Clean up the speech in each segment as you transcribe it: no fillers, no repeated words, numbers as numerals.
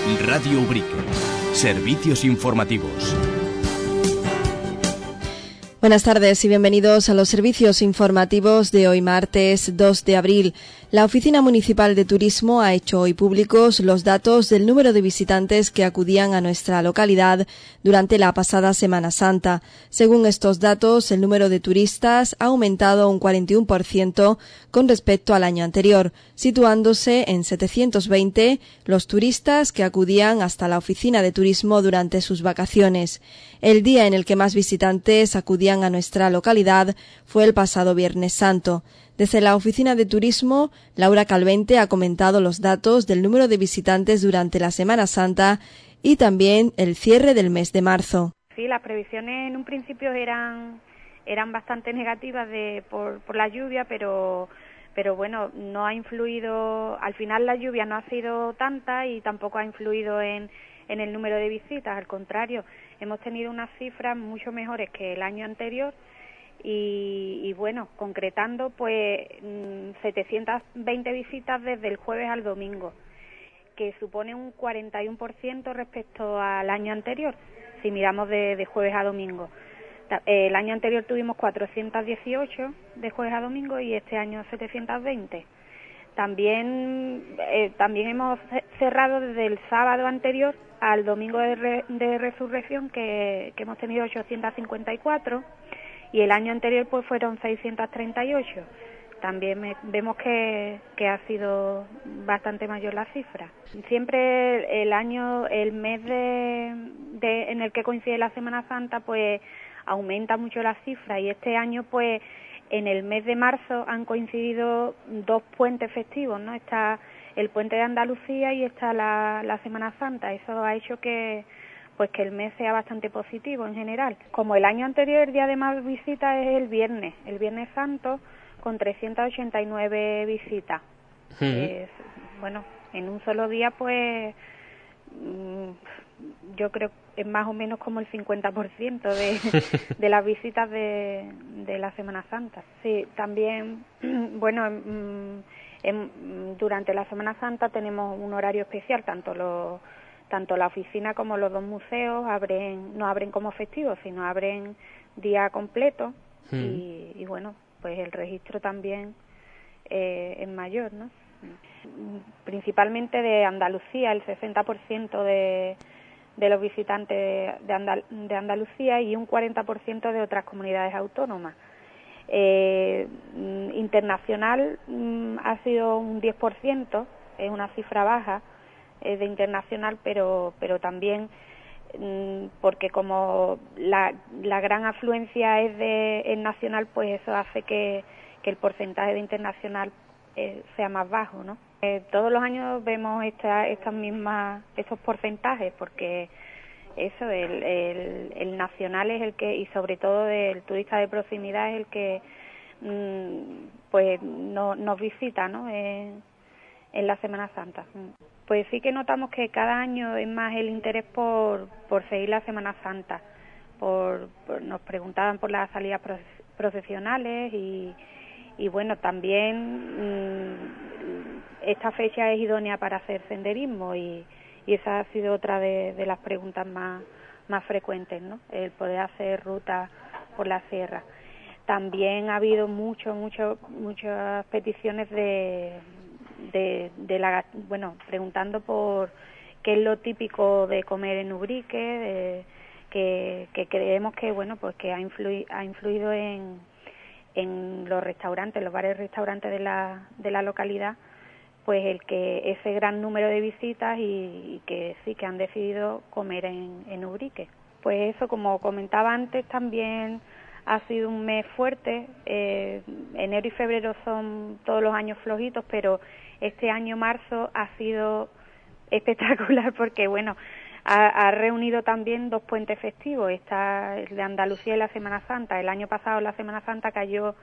Radio Ubrique. Servicios informativos. Buenas tardes y bienvenidos a los servicios informativos de hoy martes 2 de abril. La Oficina Municipal de Turismo ha hecho hoy públicos los datos del número de visitantes que acudían a nuestra localidad durante la pasada Semana Santa. Según estos datos, el número de turistas ha aumentado un 41% con respecto al año anterior, situándose en 720 los turistas que acudían hasta la Oficina de Turismo durante sus vacaciones. El día en el que más visitantes acudían a nuestra localidad fue el pasado Viernes Santo. Desde la Oficina de Turismo, Laura Calvente ha comentado los datos del número de visitantes durante la Semana Santa y también el cierre del mes de marzo. Sí, las previsiones en un principio eran bastante negativas por la lluvia, pero bueno, no ha influido, al final la lluvia no ha sido tanta y tampoco ha influido en el número de visitas, al contrario, hemos tenido unas cifras mucho mejores que el año anterior y bueno, concretando pues 720 visitas desde el jueves al domingo, que supone un 41% respecto al año anterior, si miramos de jueves a domingo. El año anterior tuvimos 418 de jueves a domingo y este año 720. También hemos cerrado desde el sábado anterior al domingo de resurrección que hemos tenido 854 y el año anterior pues fueron 638. También vemos que ha sido bastante mayor la cifra. Siempre el mes en el que coincide la Semana Santa pues aumenta mucho la cifra y este año pues en el mes de marzo han coincidido dos puentes festivos, ¿no? Está el puente de Andalucía y está la Semana Santa. Eso ha hecho que el mes sea bastante positivo en general. Como el año anterior, el día de más visitas es el Viernes Santo, con 389 visitas. Bueno, en un solo día pues yo creo que es más o menos como el 50% de las visitas de la Semana Santa. Sí, también, bueno, durante la Semana Santa tenemos un horario especial, tanto la oficina como los dos museos no abren como festivos, sino abren día completo y bueno, pues el registro también es mayor, ¿no? Principalmente de Andalucía, el 60% de los visitantes de Andalucía y un 40% de otras comunidades autónomas. Internacional ha sido un 10%, es una cifra baja de internacional, pero también porque como la gran afluencia es nacional, pues eso hace que el porcentaje de internacional sea más bajo, ¿no? Todos los años vemos estos porcentajes, porque eso, el nacional es el que, y sobre todo el turista de proximidad es el que pues nos visita, ¿no? En la Semana Santa. Pues sí que notamos que cada año es más el interés por seguir la Semana Santa. Nos preguntaban por las salidas procesionales y bueno, también esta fecha es idónea para hacer senderismo y esa ha sido otra de las preguntas más frecuentes, ¿no? El poder hacer ruta por la sierra. También ha habido muchas peticiones preguntando por qué es lo típico de comer en Ubrique, que creemos que bueno, pues que ha influido en los restaurantes, los bares restaurantes de la localidad, pues el que ese gran número de visitas y que sí que han decidido comer en Ubrique. Pues eso, como comentaba antes, también ha sido un mes fuerte. Enero y febrero son todos los años flojitos, pero este año marzo ha sido espectacular porque bueno, ha reunido también dos puentes festivos. Está el de Andalucía y la Semana Santa. El año pasado la Semana Santa cayó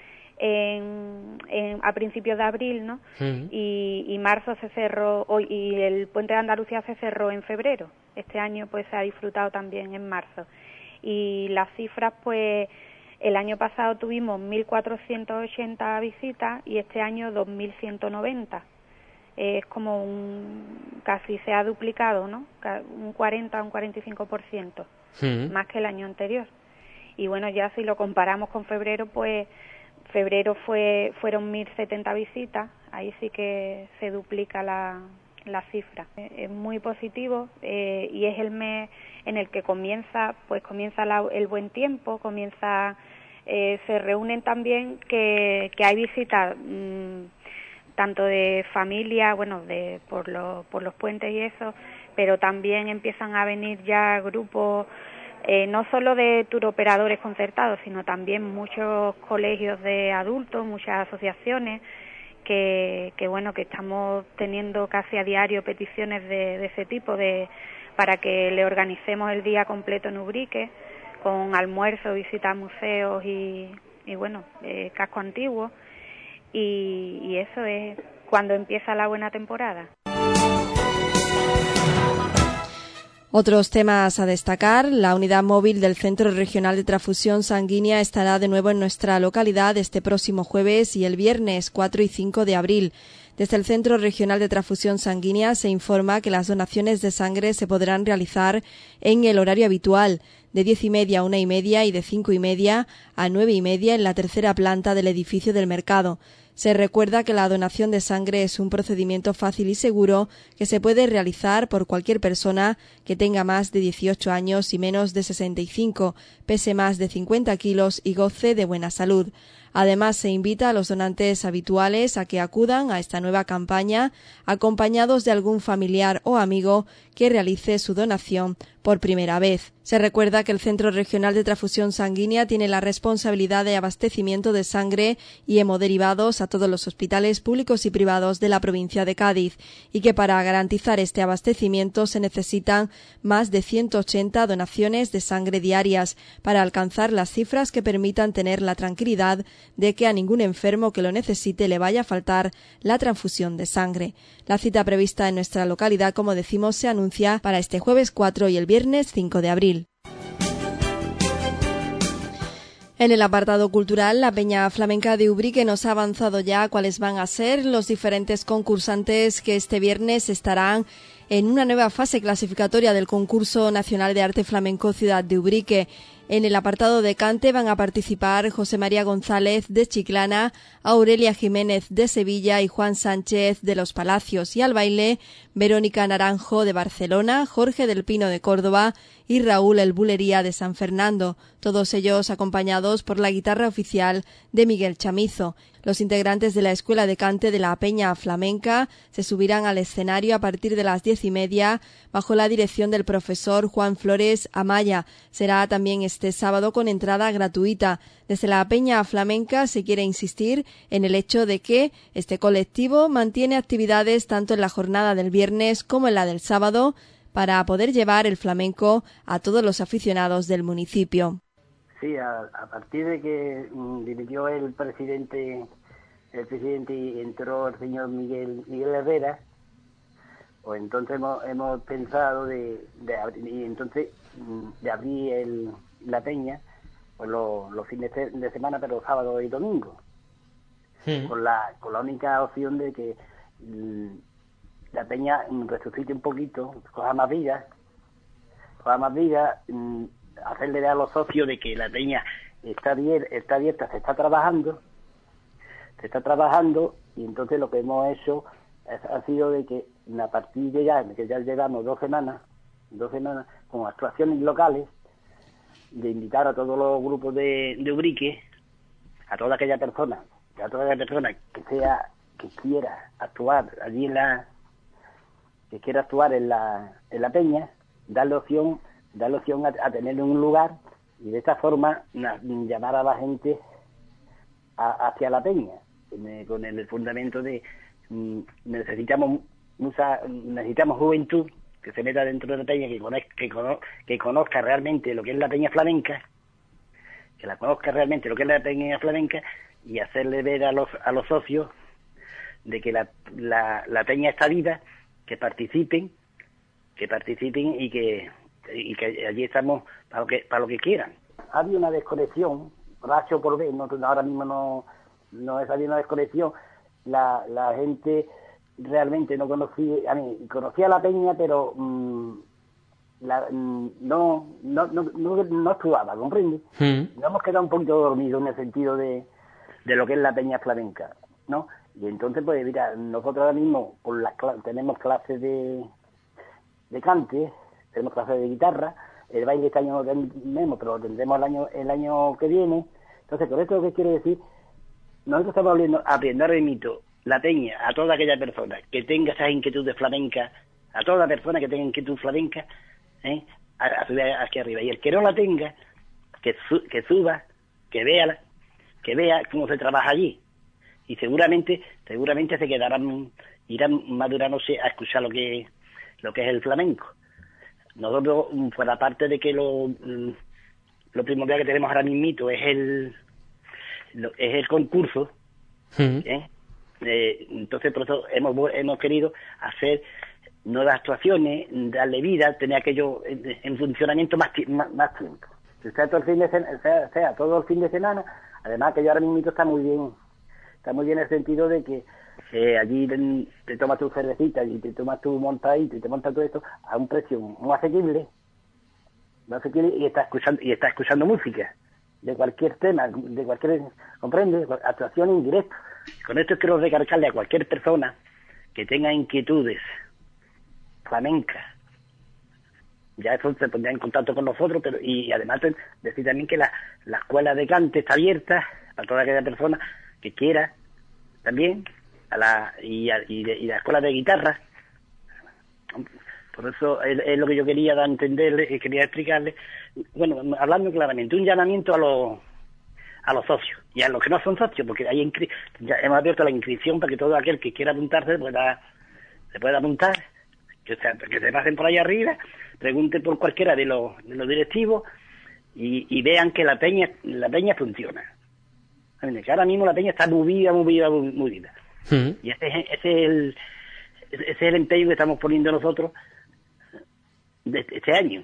a principios de abril, ¿no? Y marzo se cerró, y el puente de Andalucía se cerró en febrero. Este año pues se ha disfrutado también en marzo. Y las cifras, pues el año pasado tuvimos 1.480 visitas y este año 2.190. es como casi se ha duplicado, ¿no? Un 40 un 45% más que el año anterior. Y bueno, ya si lo comparamos con febrero, pues febrero fueron 1.070 visitas, ahí sí que se duplica la cifra. Es muy positivo y es el mes en el que comienza el buen tiempo, se reúnen también que hay visitas tanto de familia, bueno, por los puentes y eso, pero también empiezan a venir ya grupos no solo de turoperadores concertados, sino también muchos colegios de adultos, muchas asociaciones que estamos teniendo casi a diario peticiones de ese tipo para que le organicemos el día completo en Ubrique, con almuerzo, visita a museos y casco antiguo, y eso es cuando empieza la buena temporada. Otros temas a destacar: la unidad móvil del Centro Regional de Transfusión Sanguínea estará de nuevo en nuestra localidad este próximo jueves y el viernes 4 y 5 de abril. Desde el Centro Regional de Transfusión Sanguínea se informa que las donaciones de sangre se podrán realizar en el horario habitual, de 10:30 a 1:30 y de 5:30 a 9:30 en la tercera planta del edificio del mercado. Se recuerda que la donación de sangre es un procedimiento fácil y seguro que se puede realizar por cualquier persona que tenga más de 18 años y menos de 65, pese más de 50 kilos y goce de buena salud. Además, se invita a los donantes habituales a que acudan a esta nueva campaña acompañados de algún familiar o amigo que realice su donación por primera vez. Se recuerda que el Centro Regional de Transfusión Sanguínea tiene la responsabilidad de abastecimiento de sangre y hemoderivados a todos los hospitales públicos y privados de la provincia de Cádiz y que para garantizar este abastecimiento se necesitan más de 180 donaciones de sangre diarias para alcanzar las cifras que permitan tener la tranquilidad de que a ningún enfermo que lo necesite le vaya a faltar la transfusión de sangre. La cita prevista en nuestra localidad, como decimos, se anuncia para este jueves 4 y el viernes 5 de abril. En el apartado cultural, la Peña Flamenca de Ubrique nos ha avanzado ya cuáles van a ser los diferentes concursantes que este viernes estarán en una nueva fase clasificatoria del Concurso Nacional de Arte Flamenco Ciudad de Ubrique. En el apartado de cante van a participar José María González de Chiclana, Aurelia Jiménez de Sevilla y Juan Sánchez de Los Palacios, y al baile Verónica Naranjo de Barcelona, Jorge del Pino de Córdoba y Raúl El Bulería de San Fernando, todos ellos acompañados por la guitarra oficial de Miguel Chamizo. Los integrantes de la Escuela de Cante de la Peña Flamenca se subirán al escenario a partir de las 10:30 bajo la dirección del profesor Juan Flores Amaya. Será también este sábado con entrada gratuita. Desde la Peña Flamenca se quiere insistir en el hecho de que este colectivo mantiene actividades tanto en la jornada del viernes como en la del sábado para poder llevar el flamenco a todos los aficionados del municipio. Sí, a partir de que dimitió el presidente y entró el señor Miguel Herrera, pues entonces hemos pensado de abrir la peña pues los fines de semana, pero sábado y domingo, con la única opción de que la peña resucite un poquito, coja más vida, hacerle ver a los socios de que la peña está abierta, se está trabajando, y entonces lo que hemos hecho ha sido de que a partir de ya llevamos dos semanas con actuaciones locales, de invitar a todos los grupos de Ubrique, a toda aquella persona que quiera actuar allí en la peña, darle opción a tener un lugar, y de esta forma llamar a la gente hacia la peña, con el fundamento de necesitamos juventud que se meta dentro de la peña, que conozca realmente lo que es la peña flamenca, y hacerle ver a los socios de que la peña está viva, que participen y que allí estamos para lo que quieran. Ha habido una desconexión, racho por ver, ahora mismo no es, había una desconexión. La gente realmente no conocía la peña, pero no actuaba, ¿comprende? Nos hemos quedado un poquito dormidos en el sentido de lo que es la peña flamenca, ¿no? Y entonces, pues mira, nosotros ahora mismo tenemos clases de cante, tenemos clases de guitarra, el baile este año no tenemos, pero lo tendremos el año que viene. Entonces, con esto lo que quiero decir, nosotros estamos aprendiendo ahora mismo la peña a toda aquella persona que tenga esas inquietudes flamencas, a toda persona que tenga inquietud flamenca, a subir aquí arriba. Y el que no la tenga, que suba, que vea cómo se trabaja allí. Y seguramente se irán madurándose a escuchar lo que es el flamenco. Nosotros, por la parte de que lo primordial que tenemos ahora mismo es el concurso, entonces por eso hemos querido hacer nuevas actuaciones, darle vida, tener aquello en funcionamiento más tiempo. Sea todo el fin de semana, además que yo ahora mismo está muy bien en el sentido de que allí te tomas tu cervecita y te tomas tu montadito y te montas todo esto a un precio muy asequible, y estás escuchando música de cualquier tema, comprende, actuación en directo. Con esto quiero recargarle a cualquier persona que tenga inquietudes flamencas, ya eso se pondrá en contacto con nosotros, y además decir también que la escuela de cante está abierta a toda aquella persona que quiera también, y la escuela de guitarra. Por eso es lo que yo quería dar a entender y quería explicarle, bueno, hablando claramente, un llamamiento a los socios y a los que no son socios, porque ya hemos abierto la inscripción para que todo aquel que quiera apuntarse se pueda apuntar, que se pasen por ahí arriba, pregunten por cualquiera de los directivos y vean que la peña funciona. Que ahora mismo la peña está movida. Y ese es el empeño que estamos poniendo nosotros este año.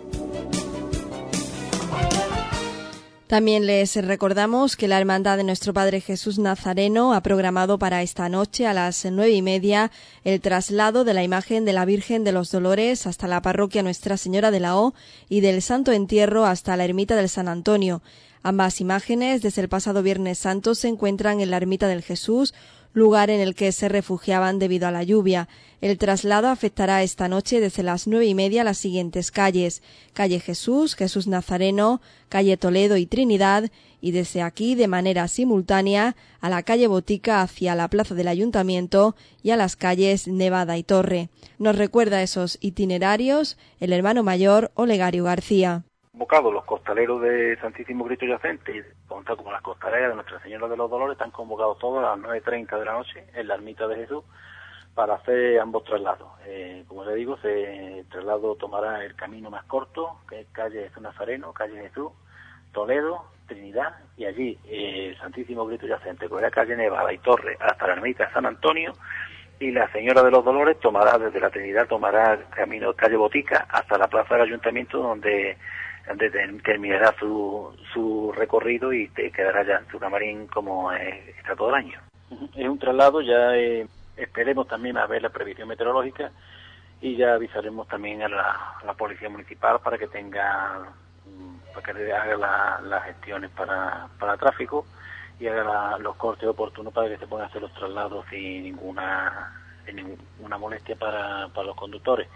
También les recordamos que la Hermandad de Nuestro Padre Jesús Nazareno ha programado para esta noche a las 9:30 el traslado de la imagen de la Virgen de los Dolores hasta la parroquia Nuestra Señora de la O y del Santo Entierro hasta la ermita del San Antonio. Ambas imágenes, desde el pasado Viernes Santo, se encuentran en la ermita del Jesús, lugar en el que se refugiaban debido a la lluvia. El traslado afectará esta noche desde las 9:30 las siguientes calles: calle Jesús, Jesús Nazareno, calle Toledo y Trinidad, y desde aquí de manera simultánea a la calle Botica hacia la plaza del Ayuntamiento y a las calles Nevada y Torre. Nos recuerda esos itinerarios el hermano mayor Olegario García. Convocados los costaleros de Santísimo Cristo Yacente, tanto como las costaleras de Nuestra Señora de los Dolores, están convocados todos a las 9:30 de la noche en la ermita de Jesús para hacer ambos traslados. Como le digo, el traslado tomará el camino más corto, que es calle Jesús Nazareno, calle Jesús, Toledo, Trinidad, y allí Santísimo Cristo Yacente, con la calle Nevada y Torre hasta la ermita de San Antonio, y la Señora de los Dolores tomará desde la Trinidad, tomará el camino calle Botica hasta la plaza del Ayuntamiento, donde terminará su recorrido y te quedará ya en su camarín como está todo el año. Es un traslado, ya esperemos también a ver la previsión meteorológica y ya avisaremos también a la Policía Municipal para que le haga las gestiones para tráfico y haga los cortes oportunos para que se puedan hacer los traslados sin ninguna molestia para los conductores.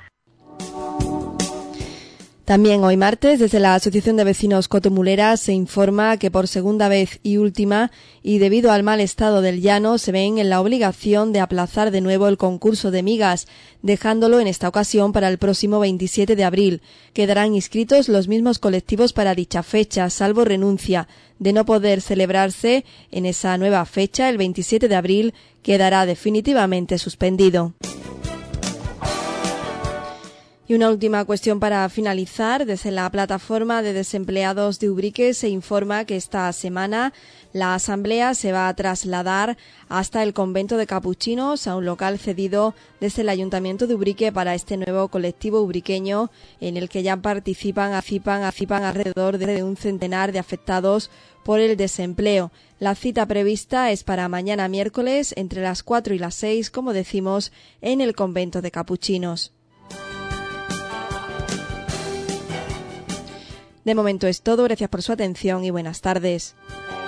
También hoy martes, desde la Asociación de Vecinos Cotomulera, se informa que por segunda vez y última, y debido al mal estado del llano, se ven en la obligación de aplazar de nuevo el concurso de migas, dejándolo en esta ocasión para el próximo 27 de abril. Quedarán inscritos los mismos colectivos para dicha fecha, salvo renuncia. De no poder celebrarse en esa nueva fecha, el 27 de abril quedará definitivamente suspendido. Y una última cuestión para finalizar. Desde la plataforma de desempleados de Ubrique se informa que esta semana la asamblea se va a trasladar hasta el convento de capuchinos, a un local cedido desde el Ayuntamiento de Ubrique para este nuevo colectivo ubriqueño, en el que ya participan alrededor de un centenar de afectados por el desempleo. La cita prevista es para mañana miércoles entre las 4 y las 6, como decimos, en el convento de capuchinos. De momento es todo. Gracias por su atención y buenas tardes.